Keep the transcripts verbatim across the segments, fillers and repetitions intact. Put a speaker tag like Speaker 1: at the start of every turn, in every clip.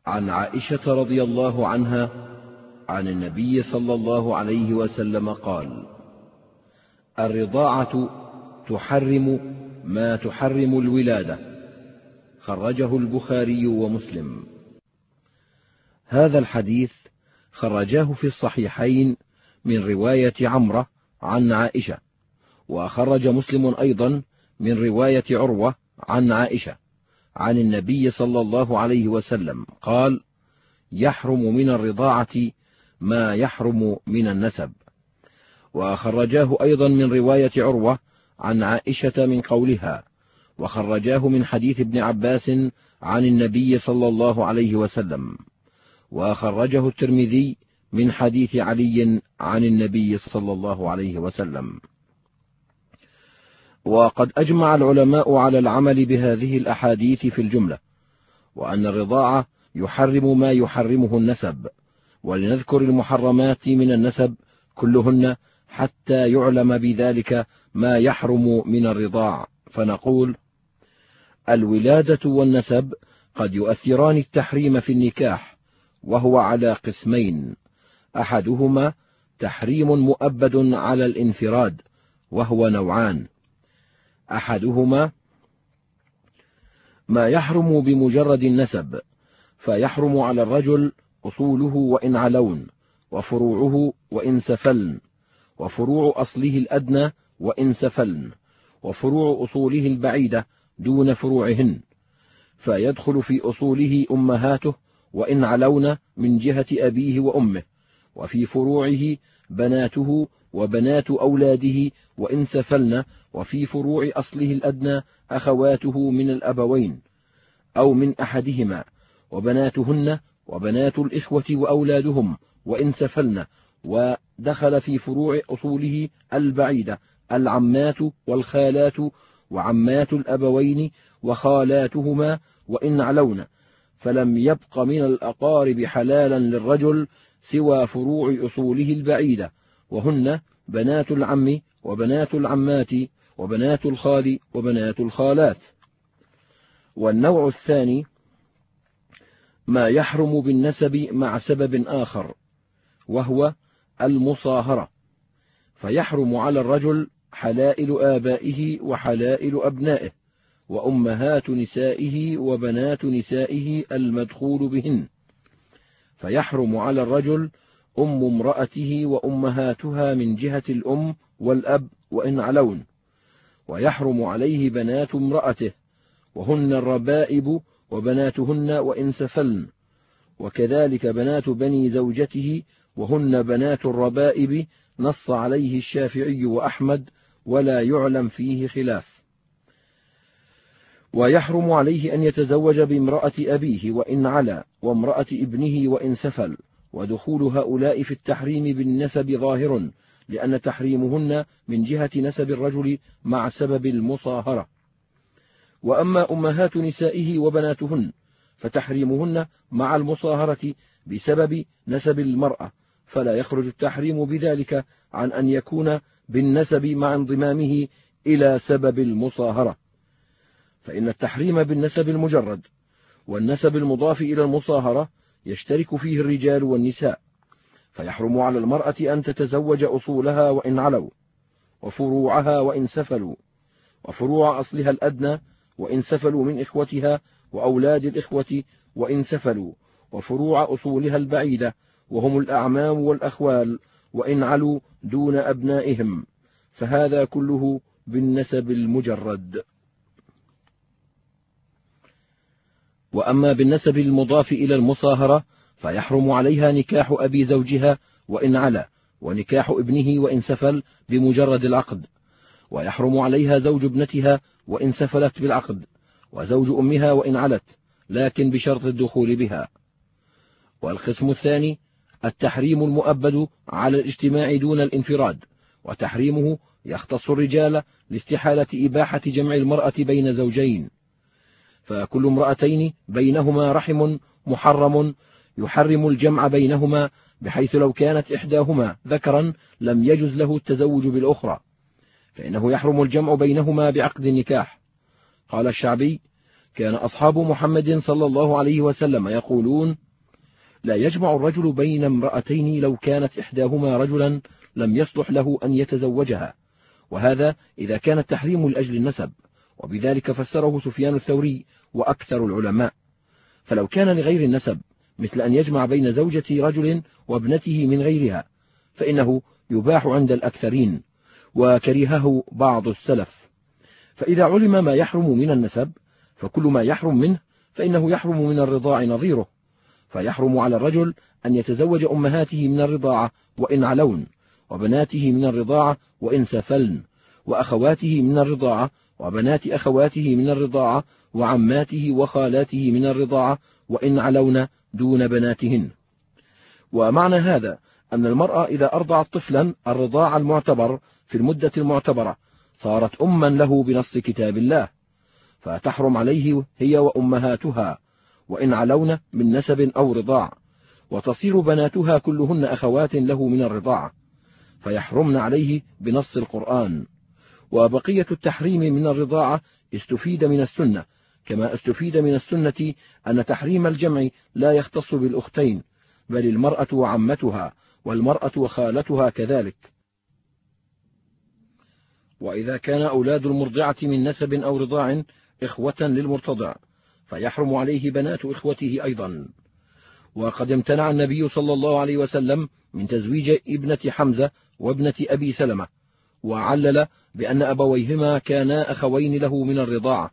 Speaker 1: عن عائشة رضي الله عنها عن النبي صلى الله عليه وسلم قال: الرضاعة تحرم ما تحرم الولادة. خرجه البخاري ومسلم. هذا الحديث خرجاه في الصحيحين من رواية عمرة عن عائشة، وخرج مسلم أيضا من رواية عروة عن عائشة عن النبي صلى الله عليه وسلم قال: يحرم من الرضاعة ما يحرم من النسب. وخرجاه أيضا من رواية عروة عن عائشة من قولها، وخرجاه من حديث ابن عباس عن النبي صلى الله عليه وسلم، وخرجه الترمذي من حديث علي عن النبي صلى الله عليه وسلم. وقد أجمع العلماء على العمل بهذه الأحاديث في الجملة، وأن الرضاعة يحرم ما يحرمه النسب. ولنذكر المحرمات من النسب كلهن حتى يعلم بذلك ما يحرم من الرضاع، فنقول: الولادة والنسب قد يؤثران التحريم في النكاح، وهو على قسمين: أحدهما تحريم مؤبد على الانفراد، وهو نوعان: أحدهما ما يحرم بمجرد النسب، فيحرم على الرجل أصوله وإن علون، وفروعه وإن سفلن، وفروع أصله الأدنى وإن سفلن، وفروع أصوله البعيدة دون فروعهن، فيدخل في أصوله أمهاته وإن علون من جهة أبيه وأمه، وفي فروعه بناته وبنات أولاده وإن سفلن، وفي فروع أصله الأدنى أخواته من الأبوين أو من أحدهما، وبناتهن وبنات الإخوة وأولادهم وإن سفلن، ودخل في فروع أصوله البعيدة العمات والخالات وعمات الأبوين وخالاتهما وإن علون، فلم يبق من الأقارب حلالا للرجل سوى فروع أصوله البعيدة، وهن بنات العم وبنات العمات وبنات الخال وبنات الخالات. والنوع الثاني ما يحرم بالنسب مع سبب آخر، وهو المصاهرة، فيحرم على الرجل حلائل آبائه وحلائل أبنائه وأمهات نسائه وبنات نسائه المدخول بهن، فيحرم على الرجل أم امرأته وأمهاتها من جهة الأم والأب وإن علون، ويحرم عليه بنات امرأته وهن الربائب وبناتهن وإن سفلن، وكذلك بنات بني زوجته وهن بنات الربائب، نص عليه الشافعي وأحمد ولا يعلم فيه خلاف. ويحرم عليه أن يتزوج بامرأة أبيه وإن علا، وامرأة ابنه وإن سفل، ودخول هؤلاء في التحريم بالنسب ظاهر، لأن تحريمهن من جهة نسب الرجل مع سبب المصاهرة. وأما أمهات نسائه وبناتهن فتحريمهن مع المصاهرة بسبب نسب المرأة، فلا يخرج التحريم بذلك عن أن يكون بالنسب مع انضمامه إلى سبب المصاهرة، فإن التحريم بالنسب المجرد والنسب المضاف إلى المصاهرة يشترك فيه الرجال والنساء، فيحرم على المرأة أن تتزوج أصولها وإن علوا، وفروعها وإن سفلوا، وفروع أصلها الأدنى وإن سفلوا من إخوتها وأولاد الإخوة وإن سفلوا، وفروع أصولها البعيدة وهم الأعمام والأخوال وإن علوا دون أبنائهم، فهذا كله بالنسب المجرد. وأما بالنسب المضاف إلى المصاهرة فيحرم عليها نكاح أبي زوجها وإن علا، ونكاح ابنه وإن سفل بمجرد العقد، ويحرم عليها زوج ابنتها وإن سفلت بالعقد، وزوج أمها وإن علت، لكن بشرط الدخول بها. والقسم الثاني التحريم المؤبد على الاجتماع دون الانفراد، وتحريمه يختص الرجال لاستحالة إباحة جمع المرأة بين زوجين، فكل امرأتين بينهما رحم محرم يحرم الجمع بينهما، بحيث لو كانت إحداهما ذكرا لم يجز له التزوج بالأخرى، فإنه يحرم الجمع بينهما بعقد النكاح. قال الشعبي: كان أصحاب محمد صلى الله عليه وسلم يقولون: لا يجمع الرجل بين امرأتين لو كانت إحداهما رجلا لم يصلح له أن يتزوجها، وهذا إذا كان التحريم لأجل النسب، وبذلك فسره سفيان الثوري وأكثر العلماء. فلو كان لغير النسب مثل أن يجمع بين زوجة رجل وابنته من غيرها فإنه يباح عند الأكثرين، وكرهه بعض السلف. فإذا علم ما يحرم من النسب فكل ما يحرم منه فإنه يحرم من الرضاع نظيره، فيحرم على الرجل أن يتزوج أمهاته من الرضاعة وإن علون، وبناته من الرضاعة وإن سفلن، وأخواته من الرضاعة وبنات أخواته من الرضاعة، وعماته وخالاته من الرضاعة وإن علون دون بناتهن. ومعنى هذا أن المرأة إذا أرضعت طفلا الرضاع المعتبر في المدة المعتبرة صارت أما له بنص كتاب الله، فتحرم عليه هي وأمهاتها وإن علون من نسب أو رضاع، وتصير بناتها كلهن أخوات له من الرضاعة فيحرمن عليه بنص القرآن. وبقية التحريم من الرضاعة استفيد من السنة، كما استفيد من السنة أن تحريم الجمع لا يختص بالأختين، بل المرأة وعمتها والمرأة وخالتها كذلك. وإذا كان أولاد المرضعة من نسب أو رضاع إخوة للمرتضع فيحرم عليه بنات إخوته أيضا. وقد امتنع النبي صلى الله عليه وسلم من تزويج ابنة حمزة وابنة أبي سلمة، وعلل بأن أبويهما كانا أخوين له من الرضاعة.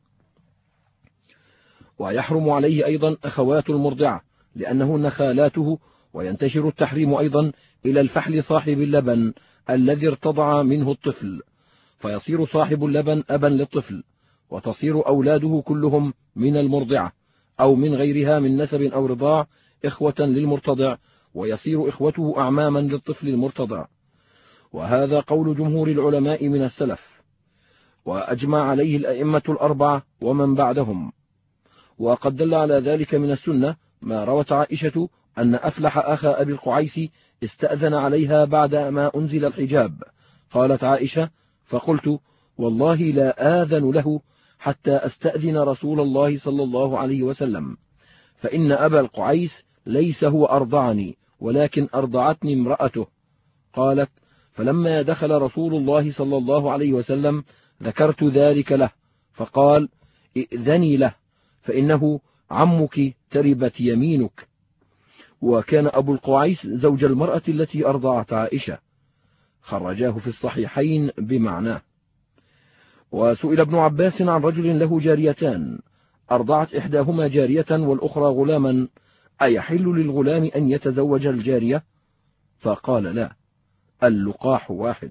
Speaker 1: ويحرم عليه أيضا أخوات المرضعة لأنهن خالاته، وينتشر التحريم أيضا إلى الفحل صاحب اللبن الذي ارتضع منه الطفل، فيصير صاحب اللبن أبا للطفل، وتصير أولاده كلهم من المرضعة أو من غيرها من نسب أو رضاع إخوة للمرتضع، ويصير إخوته أعماما للطفل المرتضع. وهذا قول جمهور العلماء من السلف، وأجمع عليه الأئمة الأربعة ومن بعدهم. وقد دل على ذلك من السنة ما روت عائشة أن أفلح أخا أبي القعيس استأذن عليها بعد ما أنزل الحجاب. قالت عائشة: فقلت: والله لا آذن له حتى أستأذن رسول الله صلى الله عليه وسلم، فإن أبا القعيس ليس هو أرضعني ولكن أرضعتني امرأته. قالت: فلما دخل رسول الله صلى الله عليه وسلم ذكرت ذلك له، فقال: ائذني له فإنه عمك تربت يمينك. وكان أبو القعيس زوج المرأة التي أرضعت عائشة، خرجاه في الصحيحين بمعناه. وسئل ابن عباس عن رجل له جاريتان أرضعت إحداهما جارية والأخرى غلاما: أيحل للغلام أن يتزوج الجارية؟ فقال: لا، اللقاح واحد.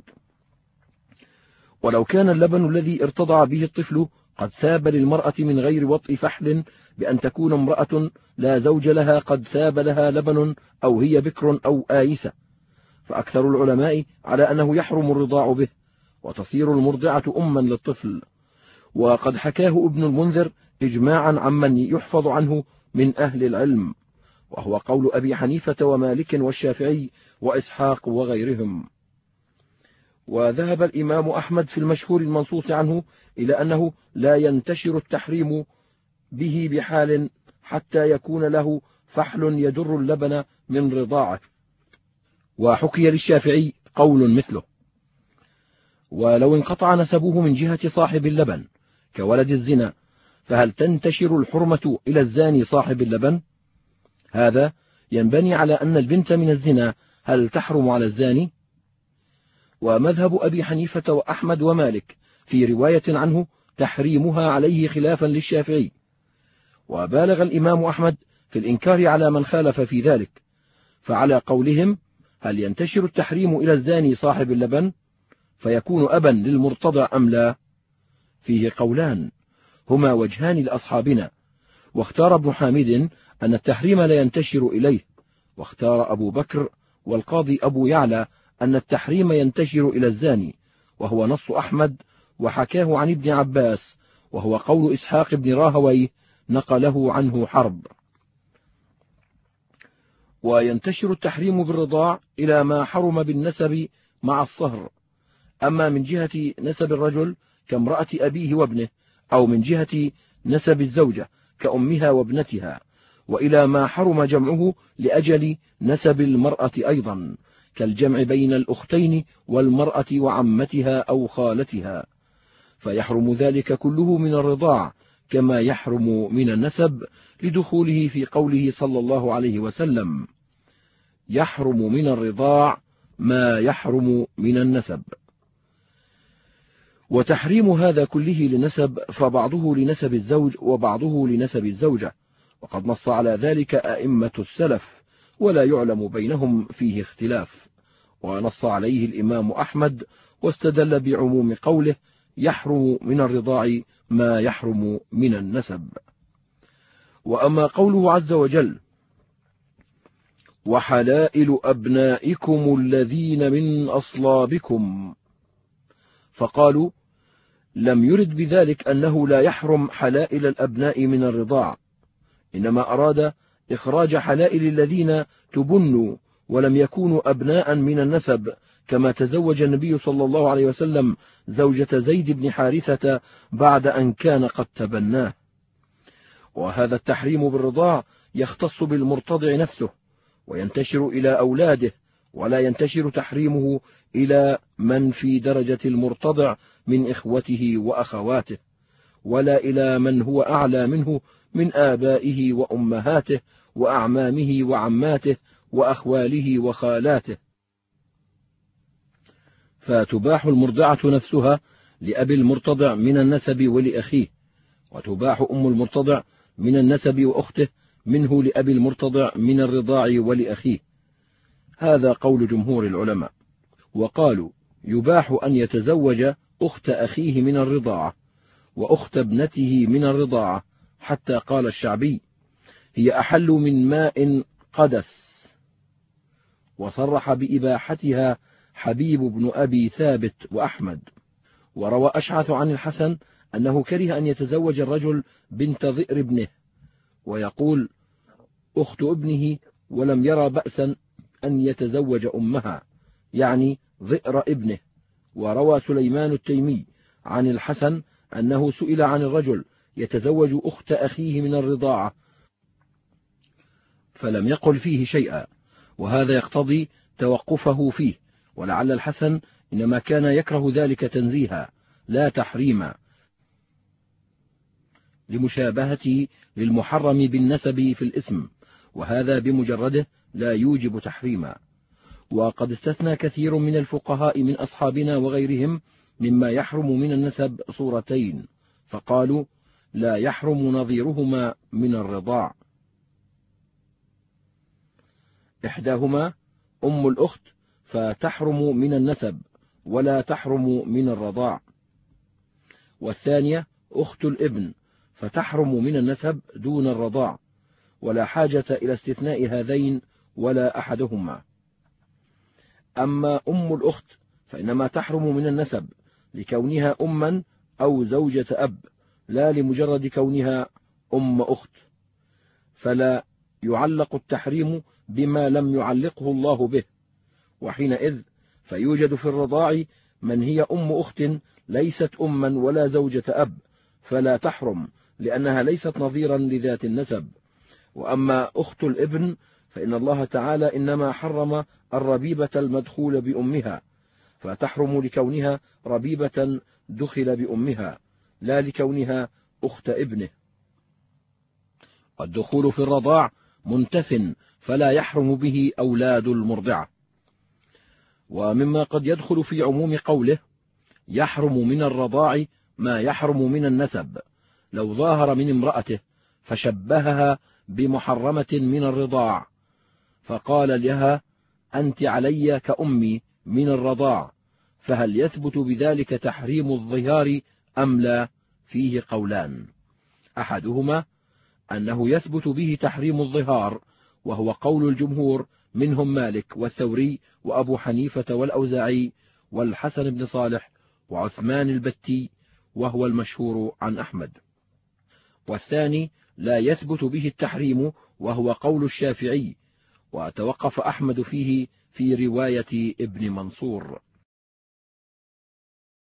Speaker 1: ولو كان اللبن الذي ارتضع به الطفل قد ثاب للمرأة من غير وطء فحل، بأن تكون امرأة لا زوج لها قد ثاب لها لبن أو هي بكر أو آيسة، فأكثر العلماء على أنه يحرم الرضاع به، وتصير المرضعة أما للطفل. وقد حكاه ابن المنذر إجماعا عمن يحفظ عنه من أهل العلم، وهو قول أبي حنيفة ومالك والشافعي وإسحاق وغيرهم. وذهب الإمام أحمد في المشهور المنصوص عنه إلى أنه لا ينتشر التحريم به بحال حتى يكون له فحل يجر اللبن من رضاعه. وحكي للشافعي قول مثله. ولو انقطع نسبه من جهة صاحب اللبن كولد الزنا فهل تنتشر الحرمة إلى الزاني صاحب اللبن؟ هذا ينبني على أن البنت من الزنا هل تحرم على الزاني؟ ومذهب أبي حنيفة وأحمد ومالك في رواية عنه تحريمها عليه خلافا للشافعي. وبالغ الإمام أحمد في الإنكار على من خالف في ذلك، فعلى قولهم هل ينتشر التحريم إلى الزاني صاحب اللبن فيكون أبا للمرتضع أم لا؟ فيه قولان هما وجهان لأصحابنا، واختار ابن حامد أن التحريم لا ينتشر إليه، واختار أبو بكر والقاضي أبو يعلى أن التحريم ينتشر إلى الزاني، وهو نص أحمد، وحكاه عن ابن عباس، وهو قول إسحاق بن راهويه نقله عنه حرب. وينتشر التحريم بالرضاع إلى ما حرم بالنسب مع الصهر، أما من جهة نسب الرجل كامرأة أبيه وابنه، أو من جهة نسب الزوجة كأمها وابنتها، وإلى ما حرم جمعه لأجل نسب المرأة أيضا، كالجمع بين الأختين والمرأة وعمتها أو خالتها، فيحرم ذلك كله من الرضاع كما يحرم من النسب، لدخوله في قوله صلى الله عليه وسلم: يحرم من الرضاع ما يحرم من النسب. وتحريم هذا كله لنسب، فبعضه لنسب الزوج وبعضه لنسب الزوجة، وقد نص على ذلك أئمة السلف، ولا يعلم بينهم فيه اختلاف، ونص عليه الإمام أحمد، واستدل بعموم قوله: يحرم من الرضاع ما يحرم من النسب. وأما قوله عز وجل: وحلائل أبنائكم الذين من أصلابكم، فقالوا لم يرد بذلك أنه لا يحرم حلائل الأبناء من الرضاع، إنما أراد إخراج حلائل الذين تبنوا ولم يكونوا أبناء من النسب، كما تزوج النبي صلى الله عليه وسلم زوجة زيد بن حارثة بعد أن كان قد تبناه. وهذا التحريم بالرضاع يختص بالمرتضع نفسه وينتشر إلى أولاده، ولا ينتشر تحريمه إلى من في درجة المرتضع من إخوته وأخواته، ولا إلى من هو أعلى منه من آبائه وأمهاته وأعمامه وعماته وأخواله وخالاته. فتباح المرضعة نفسها لأبي المرتضع من النسب ولأخيه، وتباح أم المرتضع من النسب وأخته منه لأبي المرتضع من الرضاع ولأخيه. هذا قول جمهور العلماء. وقالوا يباح أن يتزوج أخت أخيه من الرضاعة وأخت ابنته من الرضاعة، حتى قال الشعبي: هي أحل من ماء قدس. وصرح بإباحتها حبيب بن أبي ثابت وأحمد. وروى أشعث عن الحسن أنه كره أن يتزوج الرجل بنت ضئر ابنه، ويقول: أخت ابنه، ولم يرى بأسا أن يتزوج أمها، يعني ضئر ابنه. وروى سليمان التيمي عن الحسن أنه سئل عن الرجل يتزوج أخت أخيه من الرضاعة فلم يقل فيه شيئا، وهذا يقتضي توقفه فيه، ولعل الحسن إنما كان يكره ذلك تنزيها لا تحريما، لمشابهته للمحرم بالنسب في الاسم، وهذا بمجرده لا يوجب تحريما. وقد استثنى كثير من الفقهاء من أصحابنا وغيرهم مما يحرم من النسب صورتين، فقالوا لا يحرم نظيرهما من الرضاع. إحداهما أم الأخت، فتحرم من النسب ولا تحرم من الرضاع، والثانية أخت الابن، فتحرم من النسب دون الرضاع، ولا حاجة إلى استثناء هذين ولا أحدهما. أما أم الأخت فإنما تحرم من النسب لكونها أما أو زوجة أب، لا لمجرد كونها أم أخت، فلا يعلق التحريم بما لم يعلقه الله به، وحينئذ فيوجد في الرضاع من هي أم أخت ليست أما ولا زوجة أب، فلا تحرم لأنها ليست نظيرا لذات النسب. وأما أخت الابن فإن الله تعالى إنما حرم الربيبة المدخول بأمها، فتحرم لكونها ربيبة دخل بأمها، لا لكونها أخت ابنه. والدخول في الرضاع منتف، فلا يحرم به أولاد المرضعة. ومما قد يدخل في عموم قوله يحرم من الرضاع ما يحرم من النسب، لو ظاهر من امرأته فشبهها بمحرمة من الرضاع، فقال لها أنت علي كأمي من الرضاع، فهل يثبت بذلك تحريم الظهار أم لا؟ فيه قولان، أحدهما أنه يثبت به تحريم الظهار، وهو قول الجمهور منهم مالك والثوري وأبو حنيفة والأوزاعي والحسن بن صالح وعثمان البتي، وهو المشهور عن أحمد. والثاني لا يثبت به التحريم، وهو قول الشافعي، وتوقف أحمد فيه في رواية ابن منصور.